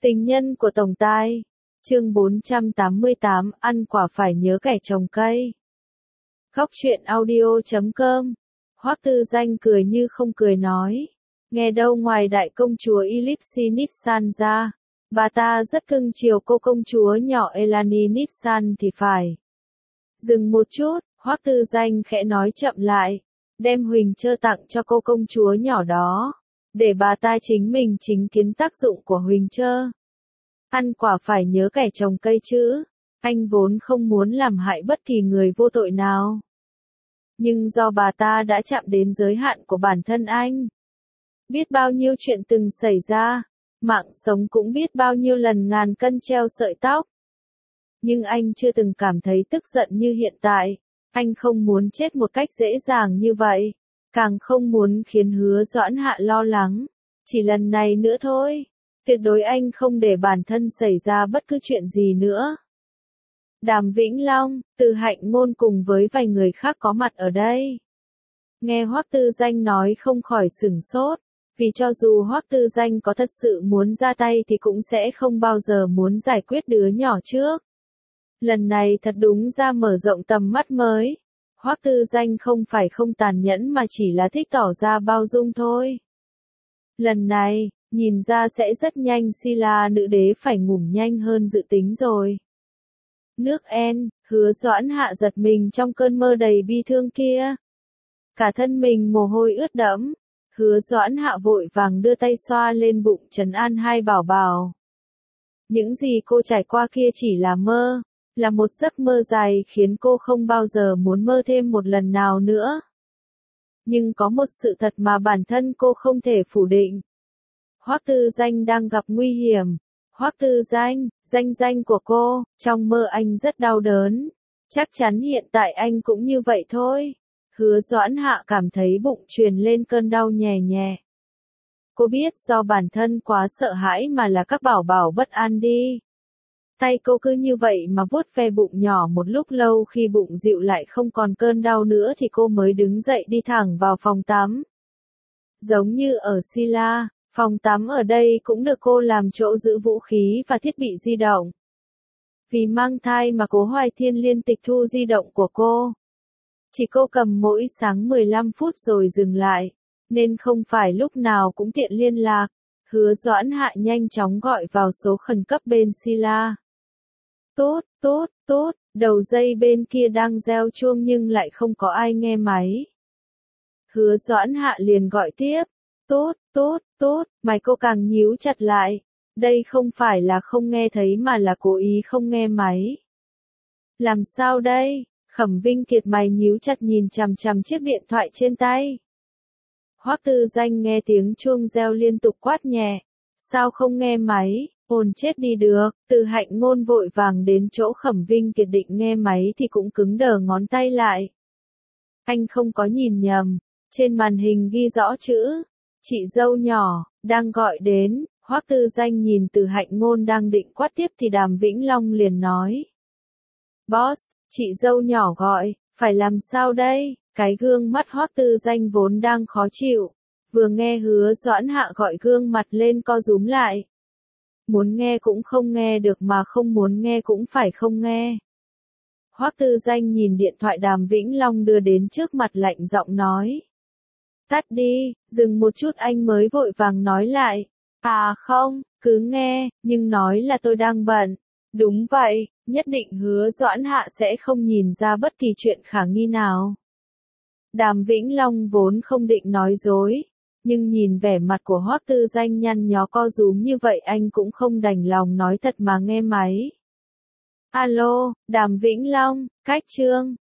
Tình nhân của tổng tài. Chương 488, ăn quả phải nhớ kẻ trồng cây. Góc truyện audio.com. Hoắc Tư Danh cười như không cười nói. Nghe đâu ngoài đại công chúa Ellipsi Nissan ra, bà ta rất cưng chiều cô công chúa nhỏ Elani Nissan thì phải. Dừng một chút, Hoắc Tư Danh khẽ nói chậm lại. Đem huỳnh trơ tặng cho cô công chúa nhỏ đó, để bà ta chính mình chứng kiến tác dụng của huỳnh trơ. Ăn quả phải nhớ kẻ trồng cây chứ. Anh vốn không muốn làm hại bất kỳ người vô tội nào. Nhưng do bà ta đã chạm đến giới hạn của bản thân anh. Biết bao nhiêu chuyện từng xảy ra, mạng sống cũng biết bao nhiêu lần ngàn cân treo sợi tóc. Nhưng anh chưa từng cảm thấy tức giận như hiện tại. Anh không muốn chết một cách dễ dàng như vậy. Càng không muốn khiến Hứa Doãn Hạ lo lắng. Chỉ lần này nữa thôi. Tuyệt đối anh không để bản thân xảy ra bất cứ chuyện gì nữa. Đàm Vĩnh Long, Từ Hạnh Ngôn cùng với vài người khác có mặt ở đây. Nghe Hoắc Tư Danh nói không khỏi sửng sốt. Vì cho dù Hoắc Tư Danh có thật sự muốn ra tay thì cũng sẽ không bao giờ muốn giải quyết đứa nhỏ trước. Lần này thật đúng ra mở rộng tầm mắt mới. Hoắc Tư Danh không phải không tàn nhẫn mà chỉ là thích tỏ ra bao dung thôi. Lần này, nhìn ra sẽ rất nhanh Sila nữ đế phải ngủ nhanh hơn dự tính rồi. Nước En, Hứa Doãn Hạ giật mình trong cơn mơ đầy bi thương kia. Cả thân mình mồ hôi ướt đẫm. Hứa Doãn Hạ vội vàng đưa tay xoa lên bụng trấn an hai bảo bảo. Những gì cô trải qua kia chỉ là mơ. Là một giấc mơ dài khiến cô không bao giờ muốn mơ thêm một lần nào nữa. Nhưng có một sự thật mà bản thân cô không thể phủ định. Hoắc Tư Danh đang gặp nguy hiểm. Hoắc Tư Danh, danh của cô, trong mơ anh rất đau đớn. Chắc chắn hiện tại anh cũng như vậy thôi. Hứa Doãn Hạ cảm thấy bụng truyền lên cơn đau nhè nhẹ. Cô biết do bản thân quá sợ hãi mà là các bảo bảo bất an đi. Tay cô cứ như vậy mà vuốt ve bụng nhỏ một lúc lâu, khi bụng dịu lại không còn cơn đau nữa thì cô mới đứng dậy đi thẳng vào phòng tắm. Giống như ở Sila, phòng tắm ở đây cũng được cô làm chỗ giữ vũ khí và thiết bị di động. Vì mang thai mà Cố Hoài Thiên liên tịch thu di động của cô. Chỉ cô cầm mỗi sáng 15 phút rồi dừng lại, nên không phải lúc nào cũng tiện liên lạc. Hứa Doãn Hạ nhanh chóng gọi vào số khẩn cấp bên Sila. Tốt, đầu dây bên kia đang reo chuông nhưng lại không có ai nghe máy. Hứa Doãn Hạ liền gọi tiếp. Tốt, mày cô càng nhíu chặt lại. Đây không phải là không nghe thấy mà là cố ý không nghe máy. Làm sao đây? Khẩm Vinh Kiệt mày nhíu chặt nhìn chằm chằm chiếc điện thoại trên tay. Hoắc Tư Danh nghe tiếng chuông reo liên tục quát nhẹ. Sao không nghe máy? Ồn chết đi được. Từ Hạnh Ngôn vội vàng đến chỗ Khẩm Vinh Kiệt định nghe máy thì cũng cứng đờ ngón tay lại. Anh không có nhìn nhầm. Trên màn hình ghi rõ chữ. Chị dâu nhỏ, đang gọi đến. Hoắc Tư Danh nhìn Từ Hạnh Ngôn đang định quát tiếp thì Đàm Vĩnh Long liền nói. Boss, chị dâu nhỏ gọi, phải làm sao đây? Cái gương mắt Hoắc Tư Danh vốn đang khó chịu. Vừa nghe Hứa Doãn Hạ gọi gương mặt lên co rúm lại. Muốn nghe cũng không nghe được mà không muốn nghe cũng phải không nghe. Hoắc Tư Danh nhìn điện thoại Đàm Vĩnh Long đưa đến trước mặt lạnh giọng nói. Tắt đi, dừng một chút anh mới vội vàng nói lại. À không, cứ nghe, nhưng nói là tôi đang bận. Đúng vậy, nhất định Hứa Doãn Hạ sẽ không nhìn ra bất kỳ chuyện khả nghi nào. Đàm Vĩnh Long vốn không định nói dối. Nhưng nhìn vẻ mặt của Hoắc Tư Danh nhăn nhó co rúm như vậy anh cũng không đành lòng nói thật mà nghe máy. Alo, Đàm Vĩnh Long, cách Trương,